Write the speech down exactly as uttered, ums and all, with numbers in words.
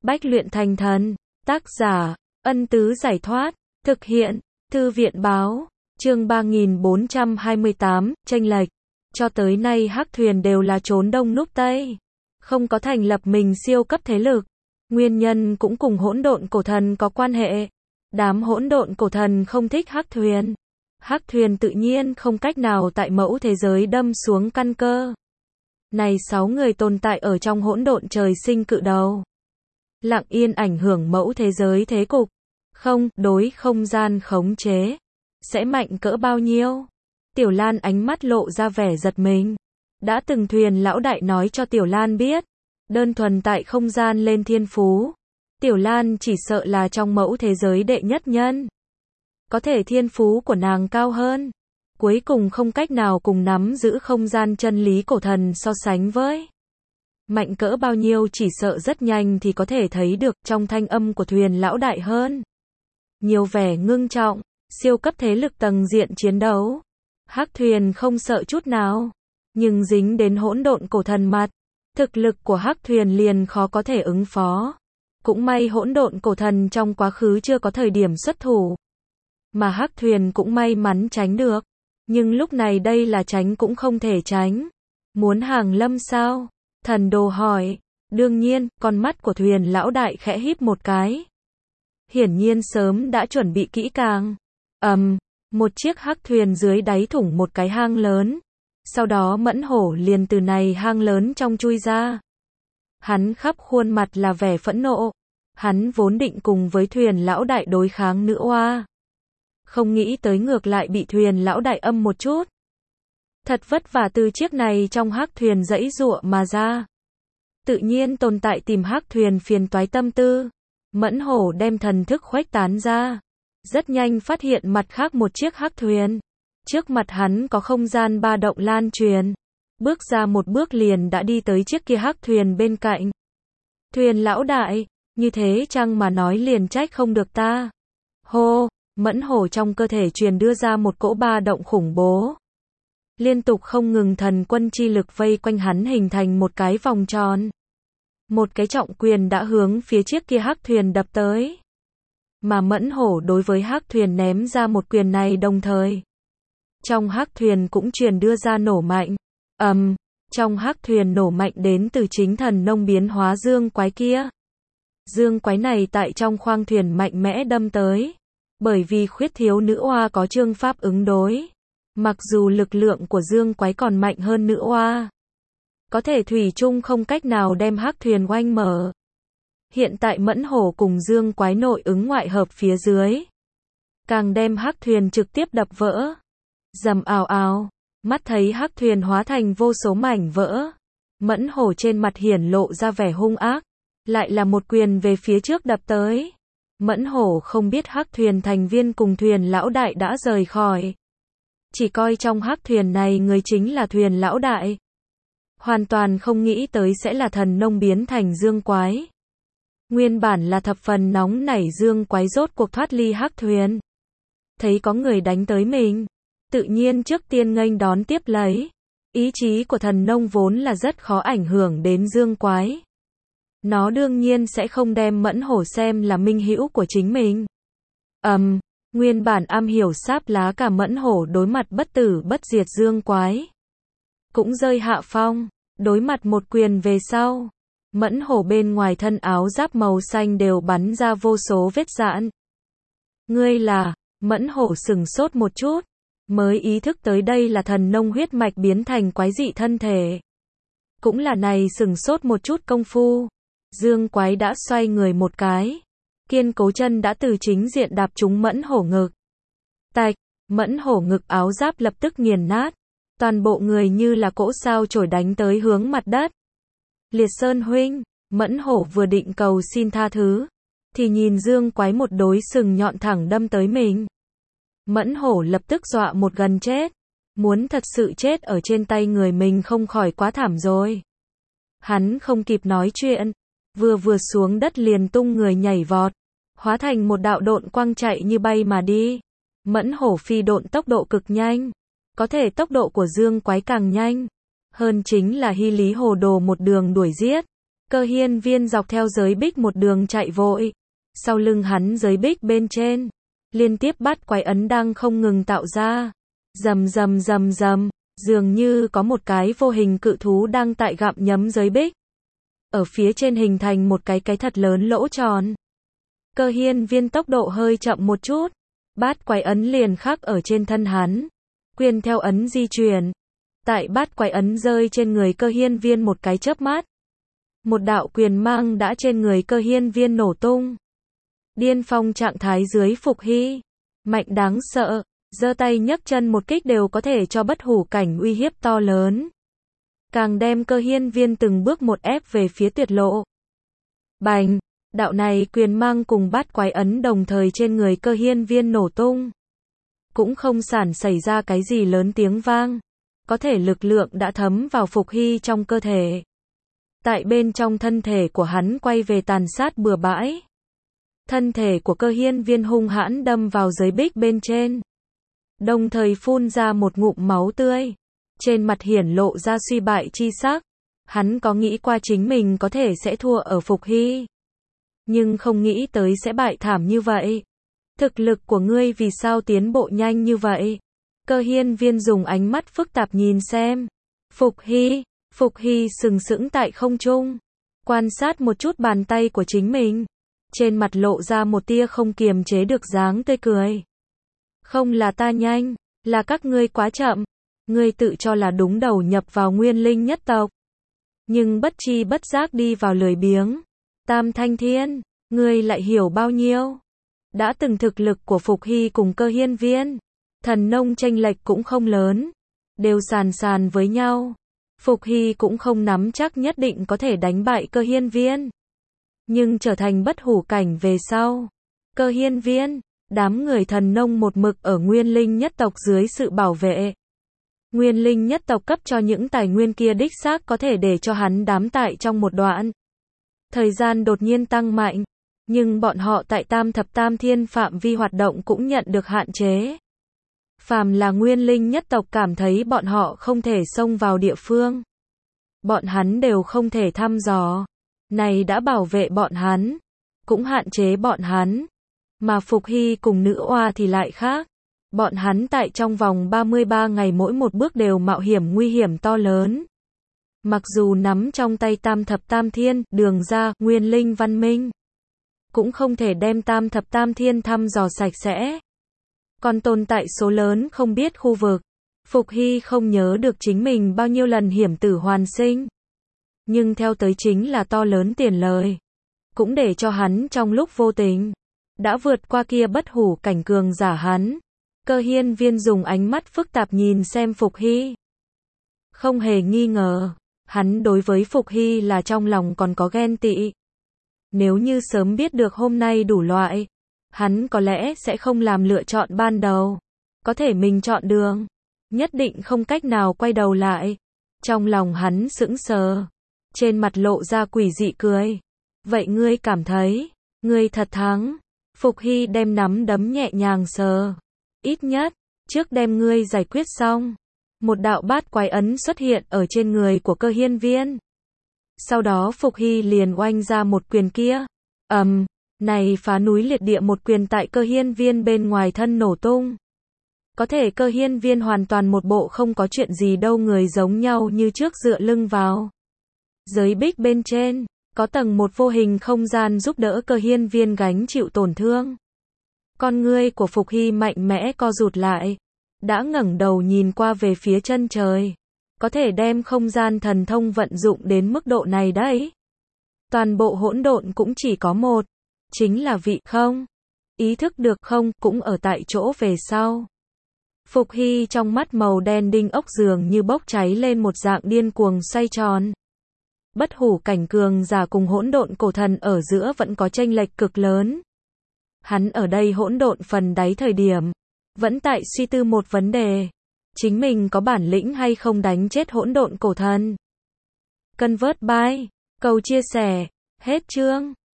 Bách luyện thành thần. Tác giả, Ân Tứ Giải Thoát. Thực hiện, Thư viện Báo. Chương ba nghìn bốn trăm hai mươi tám, chênh lệch. Cho tới nay Hắc Thuyền đều là trốn đông núp tây. Không có thành lập mình siêu cấp thế lực. Nguyên nhân cũng cùng hỗn độn cổ thần có quan hệ. Đám hỗn độn cổ thần không thích Hắc Thuyền. Hắc Thuyền tự nhiên không cách nào tại mẫu thế giới đâm xuống căn cơ. Này sáu người tồn tại ở trong hỗn độn trời sinh cự đầu. Lặng yên ảnh hưởng mẫu thế giới thế cục. Không, đối không gian khống chế. Sẽ mạnh cỡ bao nhiêu? Tiểu Lan ánh mắt lộ ra vẻ giật mình. Đã từng Thuyền lão đại nói cho Tiểu Lan biết. Đơn thuần tại không gian lên thiên phú. Tiểu Lan chỉ sợ là trong mẫu thế giới đệ nhất nhân. Có thể thiên phú của nàng cao hơn. Cuối cùng không cách nào cùng nắm giữ không gian chân lý cổ thần so sánh với. Mạnh cỡ bao nhiêu chỉ sợ rất nhanh thì có thể thấy được trong thanh âm của Thuyền lão đại hơn. Nhiều vẻ ngưng trọng, siêu cấp thế lực tầng diện chiến đấu. Hắc Thuyền không sợ chút nào. Nhưng dính đến hỗn độn cổ thần mặt. Thực lực của Hắc Thuyền liền khó có thể ứng phó. Cũng may hỗn độn cổ thần trong quá khứ chưa có thời điểm xuất thủ. Mà Hắc Thuyền cũng may mắn tránh được. Nhưng lúc này đây là tránh cũng không thể tránh. Muốn hàng lâm sao? Thần đồ hỏi. Đương nhiên, con mắt của Thuyền lão đại khẽ híp một cái. Hiển nhiên sớm đã chuẩn bị kỹ càng. Ầm, um, một chiếc Hắc Thuyền dưới đáy thủng một cái hang lớn. Sau đó Mẫn Hổ liền từ này hang lớn trong chui ra. Hắn khắp khuôn mặt là vẻ phẫn nộ. Hắn vốn định cùng với Thuyền lão đại đối kháng nữ oa. Không nghĩ tới ngược lại bị Thuyền lão đại âm một chút. Thật vất vả từ chiếc này trong Hắc Thuyền giãy giụa mà ra. Tự nhiên tồn tại tìm Hắc Thuyền phiền toái tâm tư. Mẫn Hổ đem thần thức khuếch tán ra. Rất nhanh phát hiện mặt khác một chiếc Hắc Thuyền. Trước mặt hắn có không gian ba động lan truyền. Bước ra một bước liền đã đi tới chiếc kia Hắc Thuyền bên cạnh. Thuyền lão đại, như thế chăng mà nói liền trách không được ta. Hô, Mẫn Hổ trong cơ thể truyền đưa ra một cỗ ba động khủng bố. Liên tục không ngừng thần quân chi lực vây quanh hắn hình thành một cái vòng tròn. Một cái trọng quyền đã hướng phía chiếc kia Hắc Thuyền đập tới. Mà Mẫn Hổ đối với Hắc Thuyền ném ra một quyền này đồng thời. Trong Hắc Thuyền cũng truyền đưa ra nổ mạnh. Ầm, um, trong Hắc Thuyền nổ mạnh đến từ chính thần nông biến hóa dương quái kia. Dương quái này tại trong khoang thuyền mạnh mẽ đâm tới. Bởi vì khuyết thiếu nữ oa có chương pháp ứng đối. Mặc dù lực lượng của dương quái còn mạnh hơn nữ oa. Có thể thủy chung không cách nào đem Hắc Thuyền oanh mở. Hiện tại Mẫn Hổ cùng dương quái nội ứng ngoại hợp phía dưới. Càng đem Hắc Thuyền trực tiếp đập vỡ. Rầm ào ào. Mắt thấy Hắc Thuyền hóa thành vô số mảnh vỡ. Mẫn Hổ trên mặt hiển lộ ra vẻ hung ác. Lại là một quyền về phía trước đập tới. Mẫn Hổ không biết Hắc Thuyền thành viên cùng Thuyền lão đại đã rời khỏi. Chỉ coi trong Hắc Thuyền này người chính là Thuyền lão đại. Hoàn toàn không nghĩ tới sẽ là thần nông biến thành dương quái. Nguyên bản là thập phần nóng nảy dương quái rốt cuộc thoát ly Hắc Thuyền. Thấy có người đánh tới mình. Tự nhiên trước tiên nghênh đón tiếp lấy. Ý chí của thần nông vốn là rất khó ảnh hưởng đến dương quái. Nó đương nhiên sẽ không đem Mẫn Hổ xem là minh hữu của chính mình. Ầm, um, nguyên bản am hiểu sáp lá cả Mẫn Hổ đối mặt bất tử bất diệt dương quái. Cũng rơi hạ phong, đối mặt một quyền về sau. Mẫn Hổ bên ngoài thân áo giáp màu xanh đều bắn ra vô số vết rạn. Ngươi là, Mẫn Hổ sừng sốt một chút. Mới ý thức tới đây là thần nông huyết mạch biến thành quái dị thân thể. Cũng là này sừng sốt một chút công phu. Dương quái đã xoay người một cái. Kiên cố chân đã từ chính diện đạp trúng Mẫn Hổ ngực. Tạch, Mẫn Hổ ngực áo giáp lập tức nghiền nát. Toàn bộ người như là cỗ sao chổi đánh tới hướng mặt đất. Liệt Sơn huynh, Mẫn Hổ vừa định cầu xin tha thứ. Thì nhìn Dương quái một đối sừng nhọn thẳng đâm tới mình. Mẫn Hổ lập tức dọa một gần chết. Muốn thật sự chết ở trên tay người mình không khỏi quá thảm rồi. Hắn không kịp nói chuyện. Vừa vừa xuống đất liền tung người nhảy vọt. Hóa thành một đạo độn quang chạy như bay mà đi. Mẫn Hổ phi độn tốc độ cực nhanh. Có thể tốc độ của dương quái càng nhanh. Hơn chính là hy lý hồ đồ một đường đuổi giết. Cơ hiên viên dọc theo giới bích một đường chạy vội. Sau lưng hắn giới bích bên trên, liên tiếp bát quái ấn đang không ngừng tạo ra. Rầm rầm rầm rầm, dường như có một cái vô hình cự thú đang tại gặm nhấm giới bích. Ở phía trên hình thành một cái cái thật lớn lỗ tròn. Cơ hiên viên tốc độ hơi chậm một chút. Bát quái ấn liền khắc ở trên thân hắn. Quyền theo ấn di chuyển. Tại bát quái ấn rơi trên người cơ hiên viên một cái chớp mắt. Một đạo quyền mang đã trên người cơ hiên viên nổ tung. Điên phong trạng thái dưới Phục Hy. Mạnh đáng sợ. Giơ tay nhấc chân một kích đều có thể cho bất hủ cảnh uy hiếp to lớn. Càng đem cơ hiên viên từng bước một ép về phía tuyệt lộ. Bành! Đạo này quyền mang cùng bát quái ấn đồng thời trên người cơ hiên viên nổ tung. Cũng không sản xảy ra cái gì lớn tiếng vang. Có thể lực lượng đã thấm vào Phục Hy trong cơ thể. Tại bên trong thân thể của hắn quay về tàn sát bừa bãi. Thân thể của cơ hiên viên hung hãn đâm vào giới bích bên trên. Đồng thời phun ra một ngụm máu tươi. Trên mặt hiển lộ ra suy bại chi sắc. Hắn có nghĩ qua chính mình có thể sẽ thua ở Phục Hy. Nhưng không nghĩ tới sẽ bại thảm như vậy. Thực lực của ngươi vì sao tiến bộ nhanh như vậy? Cơ hiên viên dùng ánh mắt phức tạp nhìn xem. Phục Hy, Phục Hy sừng sững tại không trung. Quan sát một chút bàn tay của chính mình. Trên mặt lộ ra một tia không kiềm chế được dáng tươi cười. Không là ta nhanh, là các ngươi quá chậm. Ngươi tự cho là đúng đầu nhập vào nguyên linh nhất tộc. Nhưng bất chi bất giác đi vào lười biếng. Tam Thanh Thiên, ngươi lại hiểu bao nhiêu? Đã từng thực lực của Phục Hy cùng cơ hiên viên. Thần nông chênh lệch cũng không lớn. Đều sàn sàn với nhau. Phục Hy cũng không nắm chắc nhất định có thể đánh bại cơ hiên viên. Nhưng trở thành bất hủ cảnh về sau. Cơ hiên viên, đám người thần nông một mực ở nguyên linh nhất tộc dưới sự bảo vệ. Nguyên linh nhất tộc cấp cho những tài nguyên kia đích xác có thể để cho hắn đám tại trong một đoạn. Thời gian đột nhiên tăng mạnh. Nhưng bọn họ tại tam thập tam thiên phạm vi hoạt động cũng nhận được hạn chế. Phàm là nguyên linh nhất tộc cảm thấy bọn họ không thể xông vào địa phương. Bọn hắn đều không thể thăm dò. Này đã bảo vệ bọn hắn. Cũng hạn chế bọn hắn. Mà Phục Hy cùng nữ oa thì lại khác. Bọn hắn tại trong vòng ba mươi ba ngày mỗi một bước đều mạo hiểm nguy hiểm to lớn. Mặc dù nắm trong tay tam thập tam thiên, đường ra, nguyên linh văn minh. Cũng không thể đem tam thập tam thiên thăm dò sạch sẽ. Còn tồn tại số lớn không biết khu vực. Phục Hy không nhớ được chính mình bao nhiêu lần hiểm tử hoàn sinh. Nhưng theo tới chính là to lớn tiền lời. Cũng để cho hắn trong lúc vô tình. Đã vượt qua kia bất hủ cảnh cường giả hắn. Cơ hiên viên dùng ánh mắt phức tạp nhìn xem Phục Hy. Không hề nghi ngờ. Hắn đối với Phục Hy là trong lòng còn có ghen tị. Nếu như sớm biết được hôm nay đủ loại. Hắn có lẽ sẽ không làm lựa chọn ban đầu. Có thể mình chọn đường. Nhất định không cách nào quay đầu lại. Trong lòng hắn sững sờ. Trên mặt lộ ra quỷ dị cười. Vậy ngươi cảm thấy, ngươi thật thắng. Phục Hy đem nắm đấm nhẹ nhàng sờ. Ít nhất, trước đem ngươi giải quyết xong. Một đạo bát quái ấn xuất hiện ở trên người của cơ hiên viên. Sau đó Phục Hy liền oanh ra một quyền kia. Ầm, um, này phá núi liệt địa một quyền tại cơ hiên viên bên ngoài thân nổ tung. Có thể cơ hiên viên hoàn toàn một bộ không có chuyện gì đâu người giống nhau như trước dựa lưng vào. Giới bích bên trên, có tầng một vô hình không gian giúp đỡ cơ hiên viên gánh chịu tổn thương. Con ngươi của Phục Hy mạnh mẽ co rụt lại. Đã ngẩng đầu nhìn qua về phía chân trời. Có thể đem không gian thần thông vận dụng đến mức độ này đấy. Toàn bộ hỗn độn cũng chỉ có một. Chính là vị không. Ý thức được không cũng ở tại chỗ về sau. Phục Hy trong mắt màu đen đinh ốc dường như bốc cháy lên một dạng điên cuồng xoay tròn. Bất hủ cảnh cường giả cùng hỗn độn cổ thần ở giữa vẫn có chênh lệch cực lớn. Hắn ở đây hỗn độn phần đáy thời điểm. Vẫn tại suy tư một vấn đề. Chính mình có bản lĩnh hay không đánh chết hỗn độn cổ thần. Convert by. Cầu chia sẻ. Hết chương.